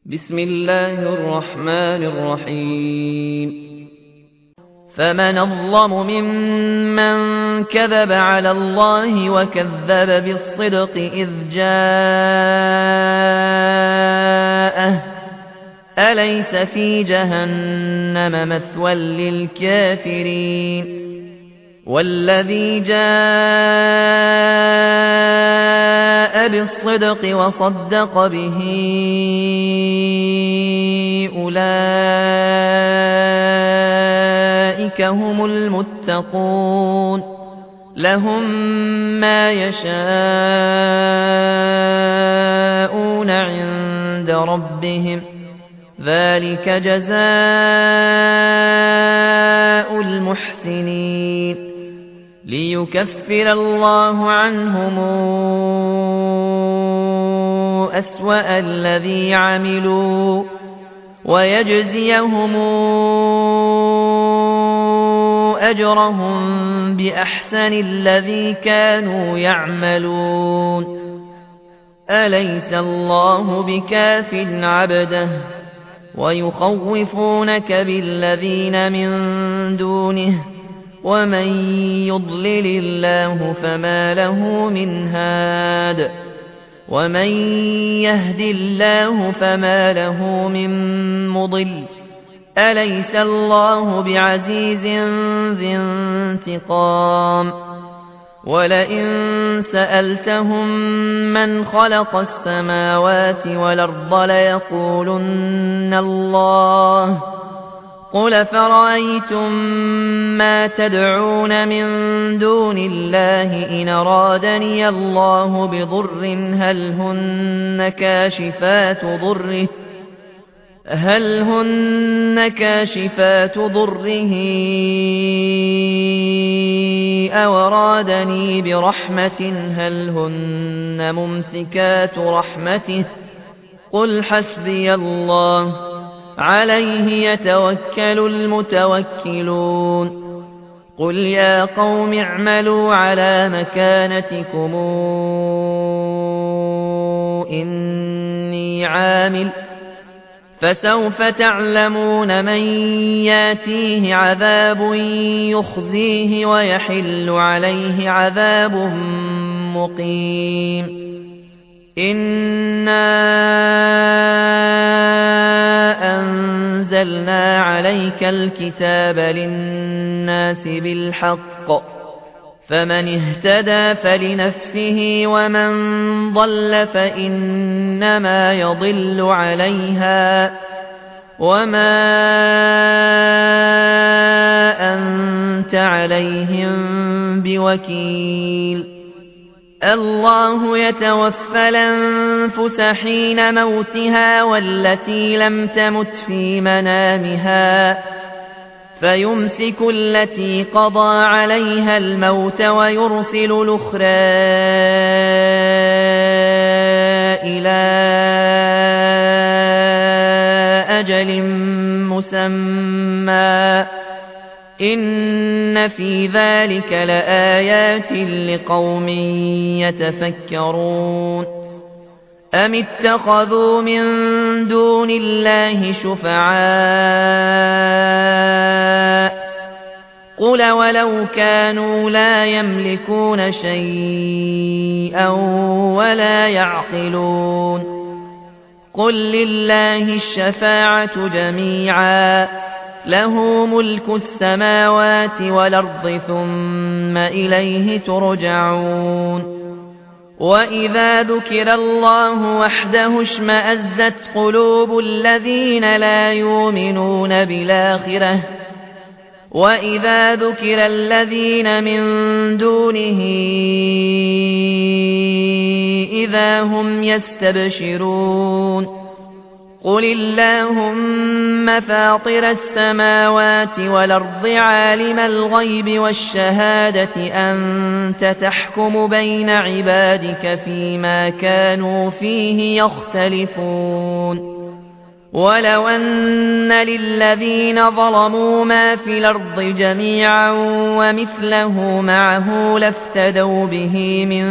بسم الله الرحمن الرحيم فمن أظلم ممن كذب على الله وكذب بالصدق إذ جاءه أليس في جهنم مثوى للكافرين والذي جاء بالصدق وصدق به أولئك هم المتقون لهم ما يشاءون عند ربهم ذلك جزاء المحسنين ليكفر الله عنهم أسوأ الذي عملوا ويجزيهم أجرهم بأحسن الذي كانوا يعملون أليس الله بكاف عبده ويخوفونك بالذين من دونه ومن يضلل الله فما له من هاد ومن يهد الله فما له من مضل أليس الله بعزيز ذي انتقام ولئن سألتهم من خلق السماوات والأرض ليقولن الله قل فرأيتم ما تدعون من دون الله إن أرادني الله بضر هل هن كاشفات ضره أو أرادني برحمة هل هن ممسكات رحمته قل حسبي الله عليه يتوكل المتوكلون قل يا قوم اعملوا على مكانتكم إني عامل فسوف تعلمون من ياتيه عذاب يخزيه ويحل عليه عذاب مقيم إنا أنزلنا عليك الكتاب للناس بالحق فمن اهتدى فلنفسه ومن ضل فإنما يضل عليها وما أنت عليهم بوكيل الله يتوفى الأنفس حين موتها والتي لم تمت في منامها فيمسك التي قضى عليها الموت ويرسل الأخرى إلى أجل مسمى إن في ذلك لآيات لقوم يتفكرون أم اتخذوا من دون الله شفعاء قل ولو كانوا لا يملكون شيئا ولا يعقلون قل لله الشفاعة جميعا له ملك السماوات والأرض ثم إليه ترجعون وإذا ذكر الله وحده اشمأزت قلوب الذين لا يؤمنون بالآخرة وإذا ذكر الذين من دونه إذا هم يستبشرون قل اللهم فاطر السماوات والأرض عالم الغيب والشهادة أنت تحكم بين عبادك فيما كانوا فيه يختلفون ولو أن للذين ظلموا ما في الأرض جميعا ومثله معه لافتدوا به من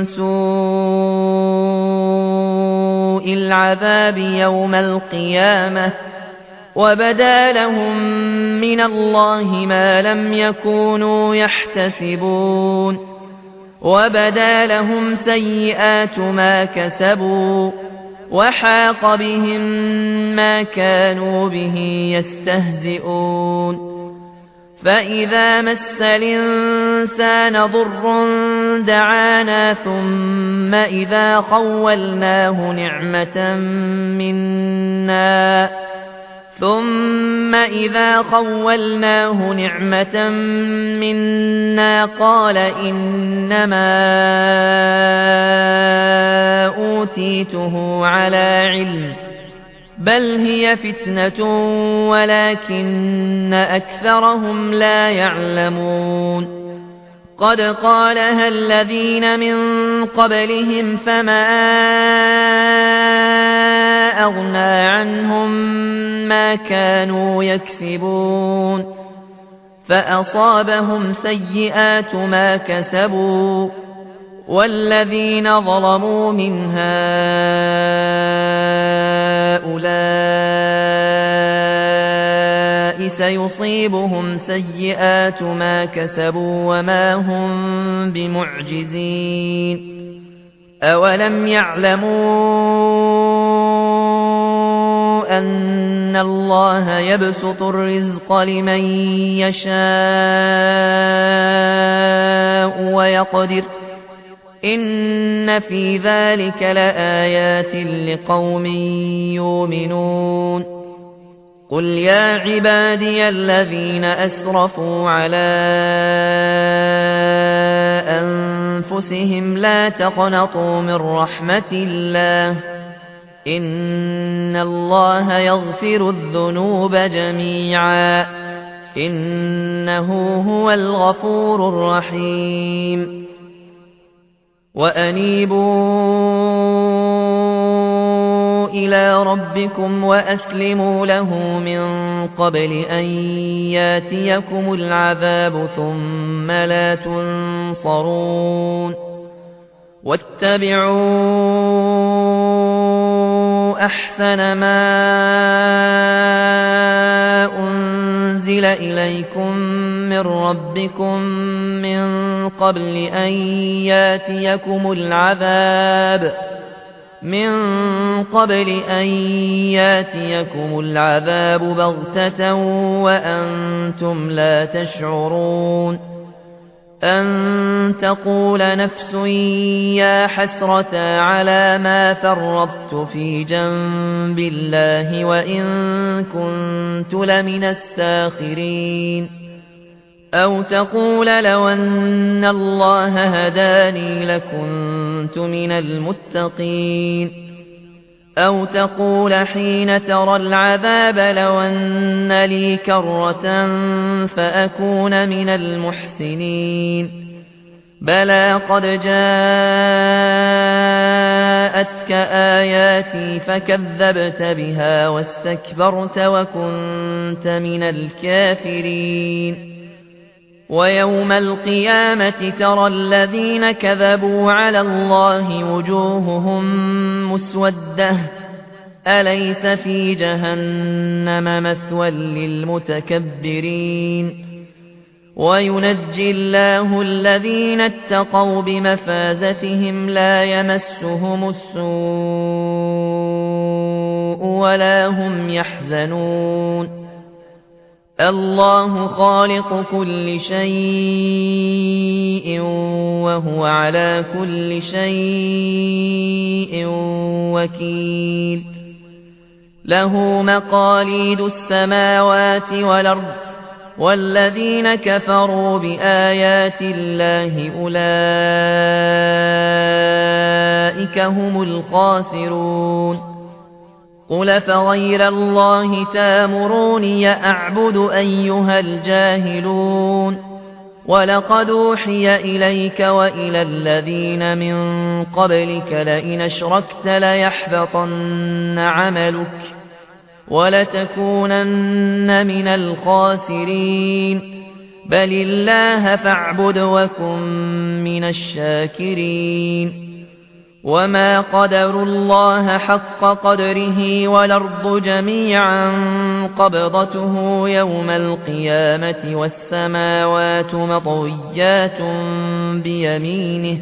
سوء العذاب يوم القيامة وبدا لهم من الله ما لم يكونوا يحتسبون وبدا لهم سيئات ما كسبوا وحاق بهم ما كانوا به يستهزئون فإذا مس الإنسان ضر دعانا ثم إذا خولناه نعمة منا قال إنما أوتيته على علم بل هي فتنة ولكن أكثرهم لا يعلمون قد قالها الذين من قبلهم فما أغنى عنهم ما كانوا يكسبون فأصابهم سيئات ما كسبوا والذين ظلموا من هؤلاء سيصيبهم سيئات ما كسبوا وما هم بمعجزين أولم يعلموا أن الله يبسط الرزق لمن يشاء ويقدر إن في ذلك لآيات لقوم يؤمنون قل يا عبادي الذين أسرفوا على أنفسهم لا تقنطوا من رحمة الله إن الله يغفر الذنوب جميعا إنه هو الغفور الرحيم وأنيبوا إلى ربكم وأسلموا له من قبل أن ياتيكم العذاب ثم لا تنصرون واتبعوا أحسن ما أنزل إليكم من ربكم من قبل أن ياتيكم العذاب بغتة وأنتم لا تشعرون أن تقول نفس يا حسرة على ما فرطت في جنب الله وإن كنت لمن الساخرين أو تقول لو أن الله هداني لكنت من المتقين أو تقول حين ترى العذاب لو أن لي كرة فأكون من المحسنين بلى قد جاءتك آياتي فكذبت بها واستكبرت وكنت من الكافرين ويوم القيامة ترى الذين كذبوا على الله وجوههم مسودة أليس في جهنم مثوى للمتكبرين وينجي الله الذين اتقوا بمفازتهم لا يمسهم السوء ولا هم يحزنون الله خالق كل شيء وهو على كل شيء وكيل له مقاليد السماوات والأرض والذين كفروا بآيات الله أولئك هم الخاسرون قل فغير الله تامروني أعبد أيها الجاهلون ولقد أوحي إليك وإلى الذين من قبلك لئن أشركت ليحبطن عملك ولتكونن من الخاسرين بل الله فاعبد وكن من الشاكرين وما قدروا الله حق قدره والأرض جميعا قبضته يوم القيامة والسماوات مطويات بيمينه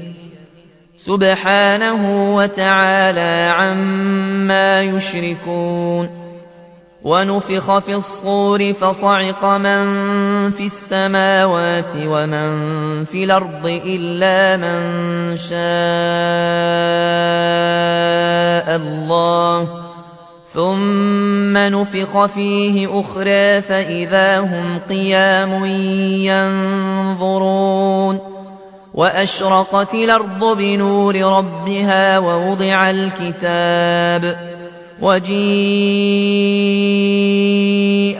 سبحانه وتعالى عما يشركون ونفخ في الصور فصعق من في السماوات ومن في الأرض إلا من شاء الله ثم نفخ فيه أخرى فإذا هم قيام ينظرون وأشرقت الأرض بنور ربها ووضع الكتاب وجيء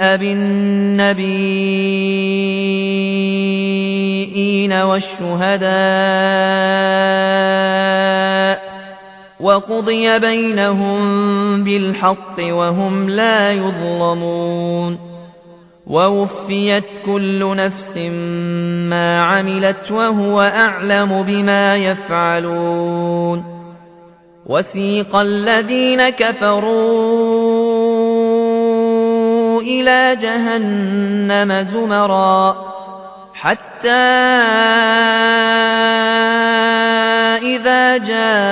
بالنبيين والشهداء وقضي بينهم بالحق وهم لا يظلمون ووفيت كل نفس ما عملت وهو أعلم بما يفعلون وسيق الذين كفروا إلى جهنم زمرا حتى إذا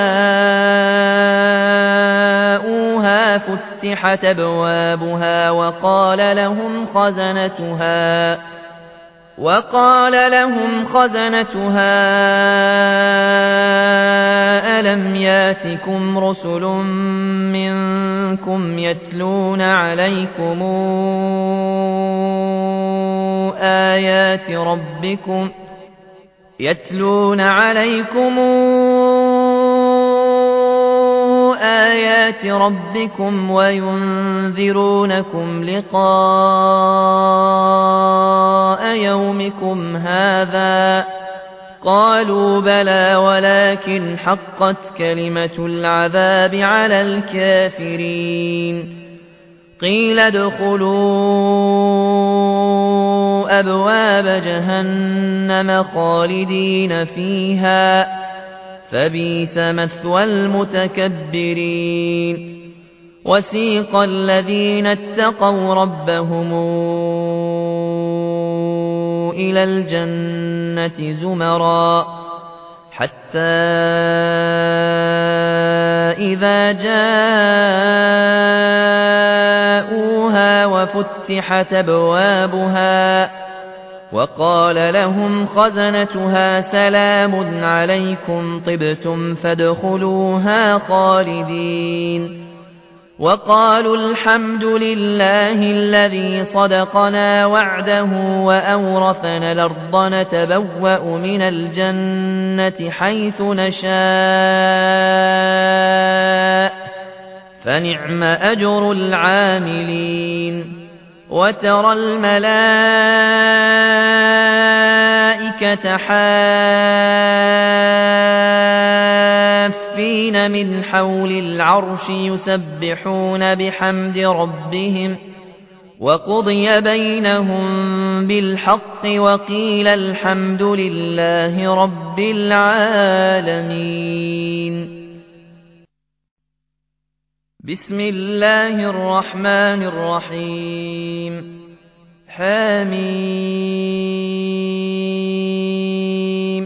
جاءوها فتحت أبوابها وقال لهم خزنتها ألم ياتكم رسل منكم يتلون عليكم آيات ربكم وينذرونكم لقاء يومكم هذا قالوا بلى ولكن حقت كلمة العذاب على الكافرين قيل ادخلوا أبواب جهنم خالدين فيها فبئس مثوى المتكبرين وسيق الذين اتقوا ربهم إلى الجنة زمرا حتى إذا جاءوها وفتحت أبوابها وقال لهم خزنتها سلام عليكم طبتم فادخلوها خالدين وقالوا الحمد لله الذي صدقنا وعده وأورثنا الأرض نتبوأ من الجنة حيث نشاء فنعم أجر العاملين وترى الملائكة حافين من حول العرش يسبحون بحمد ربهم وقضي بينهم بالحق وقيل الحمد لله رب العالمين بسم الله الرحمن الرحيم حميم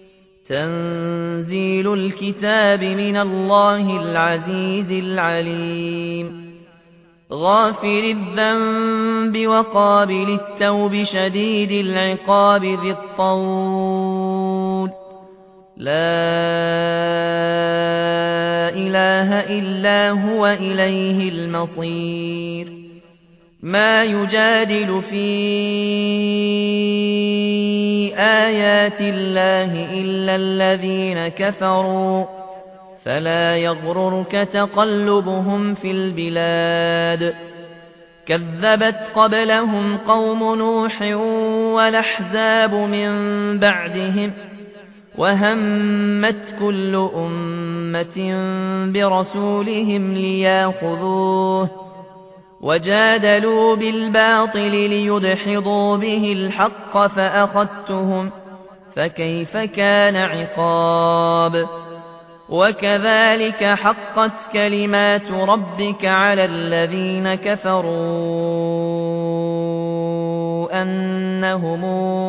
تنزيل الكتاب من الله العزيز العليم غافر الذنب وقابل التوب شديد العقاب ذي الطول لا إله إلا هو إليه المصير ما يجادل في آيات الله إلا الذين كفروا فلا يغررك تقلبهم في البلاد كذبت قبلهم قوم نوح والأحزاب من بعدهم وهمت كل أمة برسولهم ليأخذوه وجادلوا بالباطل ليدحضوا به الحق فأخذتهم فكيف كان عقاب وكذلك حقت كلمات ربك على الذين كفروا أنهم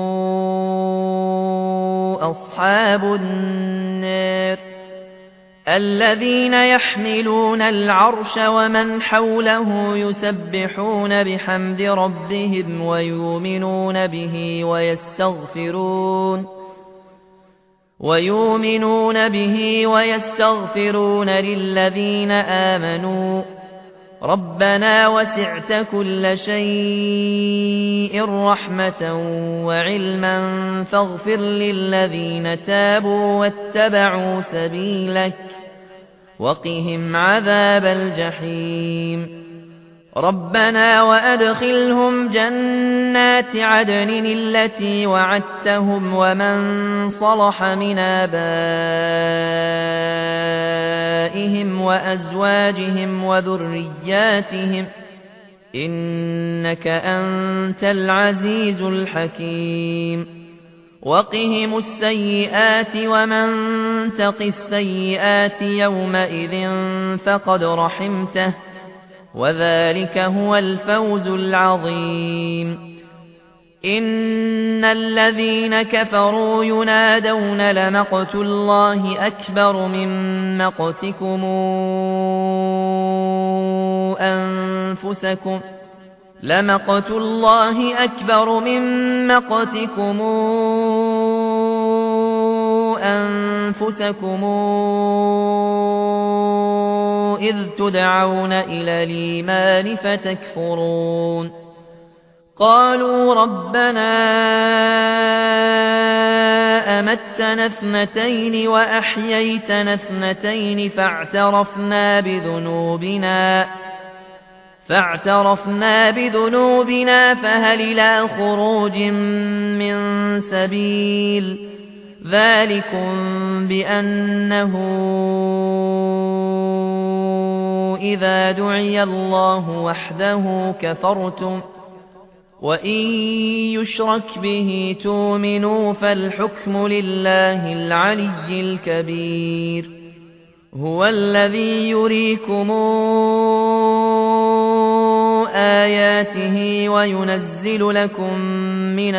أصحاب النار الذين يحملون العرش ومن حوله يسبحون بحمد ربهم ويؤمنون به ويستغفرون للذين آمنوا ربنا وسعت كل شيء رحمة وعلما فاغفر للذين تابوا واتبعوا سبيلك وقهم عذاب الجحيم ربنا وأدخلهم جنات عدن التي وعدتهم ومن صلح من آبائهم وأزواجهم وذرياتهم إنك أنت العزيز الحكيم وقهم السيئات ومن تق السيئات يومئذ فقد رحمته وذلك هو الفوز العظيم إن الذين كفروا ينادون لمقت الله أكبر من مقتكم أنفسكم إذ تدعون إلى الإيمان فتكفرون قالوا ربنا أمتنا اثنتين وأحييتنا اثنتين فاعترفنا بذنوبنا فهل إلى خروج من سبيل ذلكم بأنه إذا دعي الله وحده كفرتم وإن يشرك به تؤمنوا فالحكم لله العلي الكبير هو الذي يريكم آياته وينزل لكم من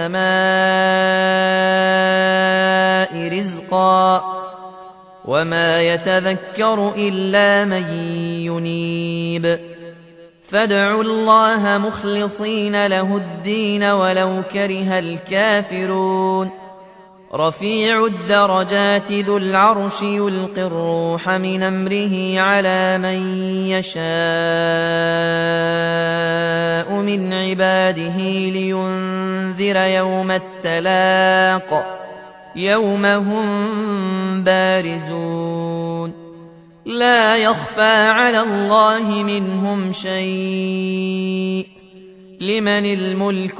السماء رزقا وما يتذكر إلا من ينيب فادعوا الله مخلصين له الدين ولو كره الكافرون رفيع الدرجات ذو العرش يلقي الروح من أمره على من يشاء من عباده لينذر يوم التلاق يوم هم بارزون لا يخفى على الله منهم شيء لمن الملك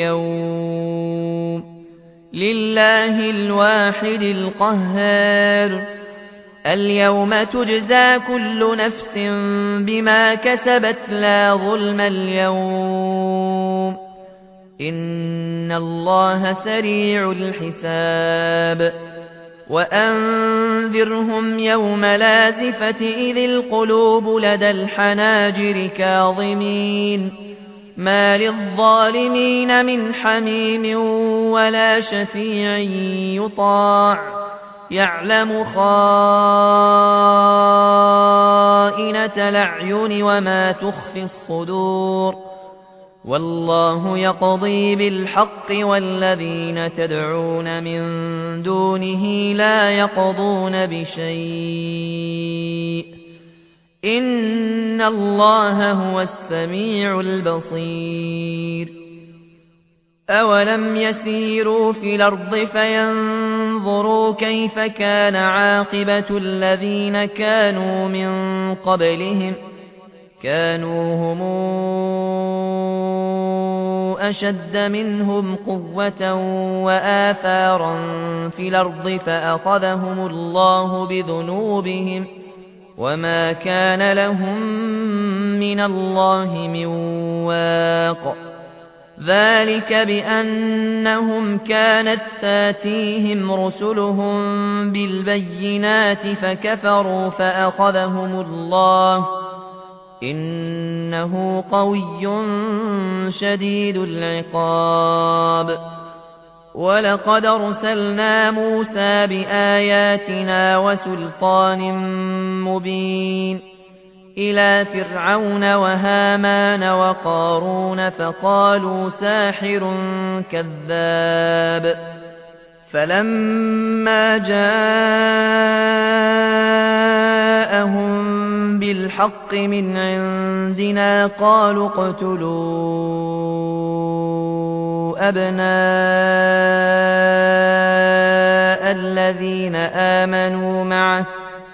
اليوم لله الواحد القهار اليوم تجزى كل نفس بما كسبت لا ظلم اليوم إن الله سريع الحساب وأنذرهم يوم لازفة إذ القلوب لدى الحناجر كاظمين ما للظالمين من حميم ولا شفيع يطاع يعلم خائنة الأعين وما تخفي الصدور والله يقضي بالحق والذين تدعون من دونه لا يقضون بشيء إن الله هو السميع البصير أولم يسيروا في الأرض فينظروا كيف كان عاقبة الذين كانوا من قبلهم كانوا هم أشد منهم قوة وآثارا في الأرض وما كان لهم من الله من واق ذلك بأنهم كانت تاتيهم رسلهم بالبينات فكفروا فأخذهم الله إنه قوي شديد العقاب ولقد أرسلنا موسى بآياتنا وسلطان مبين إلى فرعون وهامان وقارون فقالوا ساحر كذاب فلما جاءهم بالحق من عندنا قالوا اقتلوا أبناء الذين آمنوا معه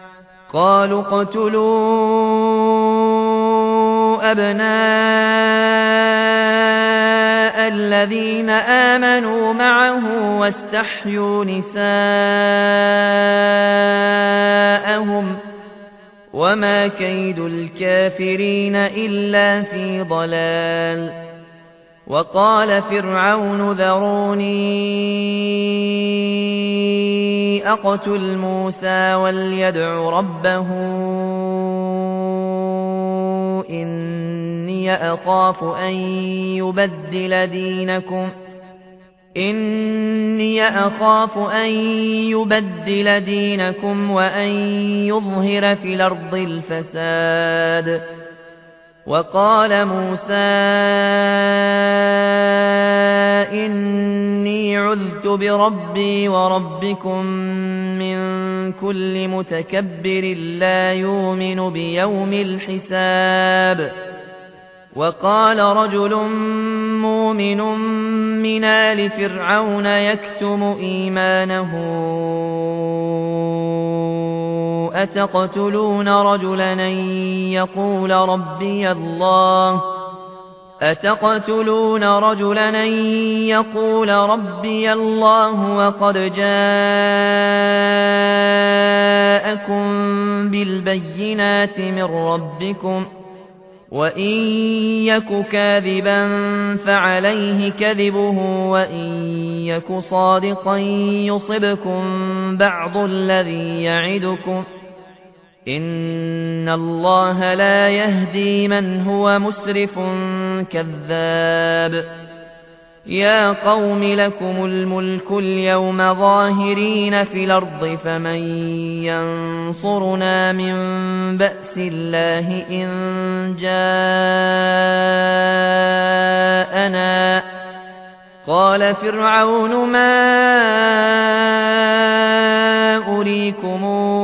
واستحيوا نساءهم وما كيد الكافرين إلا في ضلال وقال فرعون ذروني أقتل موسى وليدع ربه إني أخاف أن يبدل دينكم وأن يظهر في الأرض الفساد وقال موسى إني عذت بربي وربكم من كل متكبر لا يؤمن بيوم الحساب وقال رجل مؤمن من آل فرعون يكتم إيمانه أتقتلون رجلا أن يقول ربي الله وقد جاءكم بالبينات من ربكم وإن يك كاذبا فعليه كذبه وإن يك صادقا يصبكم بعض الذي يعدكم إن الله لا يهدي من هو مسرف كذاب يا قوم لكم الملك اليوم ظاهرين في الأرض فمن ينصرنا من بأس الله إن جاءنا قال فرعون ما أريكم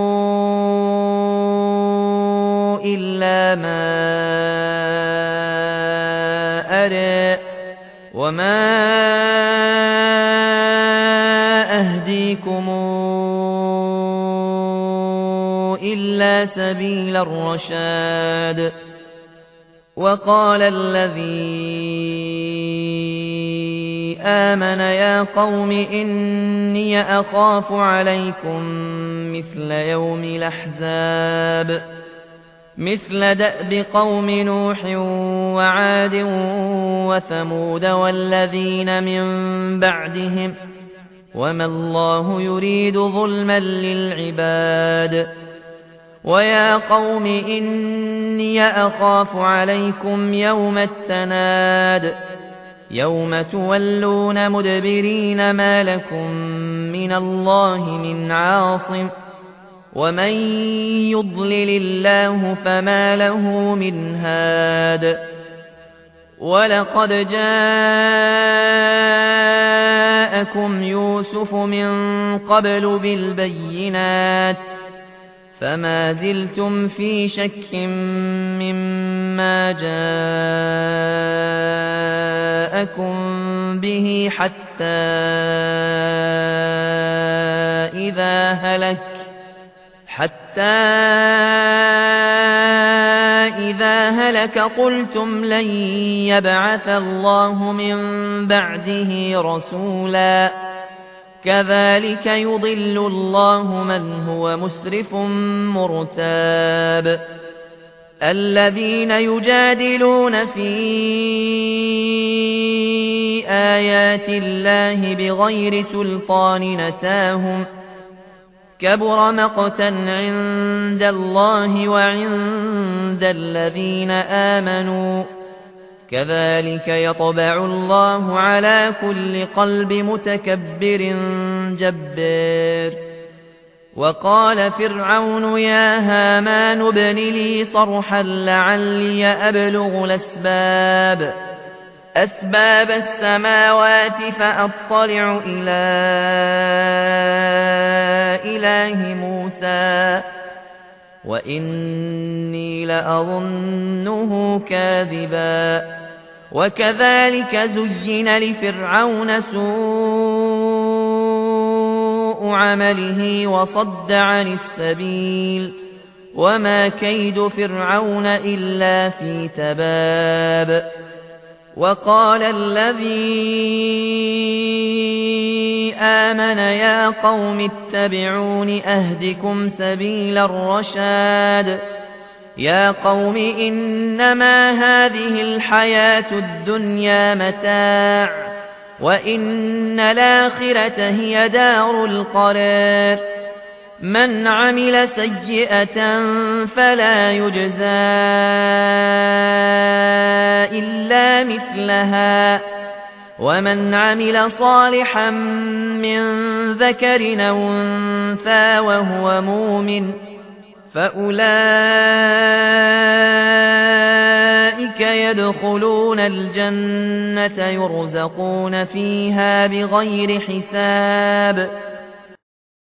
إلا ما أرى وما أهديكم إلا سبيل الرشاد وقال الذي آمن يا قوم إني أخاف عليكم مثل يوم الأحزاب مثل دأب قوم نوح وعاد وثمود والذين من بعدهم وما الله يريد ظلما للعباد ويا قوم إني أخاف عليكم يوم التناد يوم تولون مدبرين ما لكم من الله من عاصم ومن يضلل الله فما له من هاد ولقد جاءكم يوسف من قبل بالبينات فما زلتم في شك مما جاءكم به حتى إذا هلك قلتم لن يبعث الله من بعده رسولا كذلك يضل الله من هو مسرف مرتاب الذين يجادلون في آيات الله بغير سلطان نتاهم كبر مقتا عند الله وعند الذين آمنوا كذلك يطبع الله على كل قلب متكبر جبار وقال فرعون يا هامان ابن لي صرحا لعلي أبلغ أسباب السماوات فأطلع إلى إله موسى وإني لأظنه كاذبا وكذلك زين لفرعون سوء عمله وصد عن السبيل وما كيد فرعون إلا في تباب وقال الذي آمن يا قوم اتبعون أهدكم سبيل الرشاد يا قوم إنما هذه الحياة الدنيا متاع وإن الآخرة هي دار القرار من عمل سيئة فلا يجزى إلا مثلها ومن عمل صالحا من ذكر أو أنثى وهو مؤمن فأولئك يدخلون الجنة يرزقون فيها بغير حساب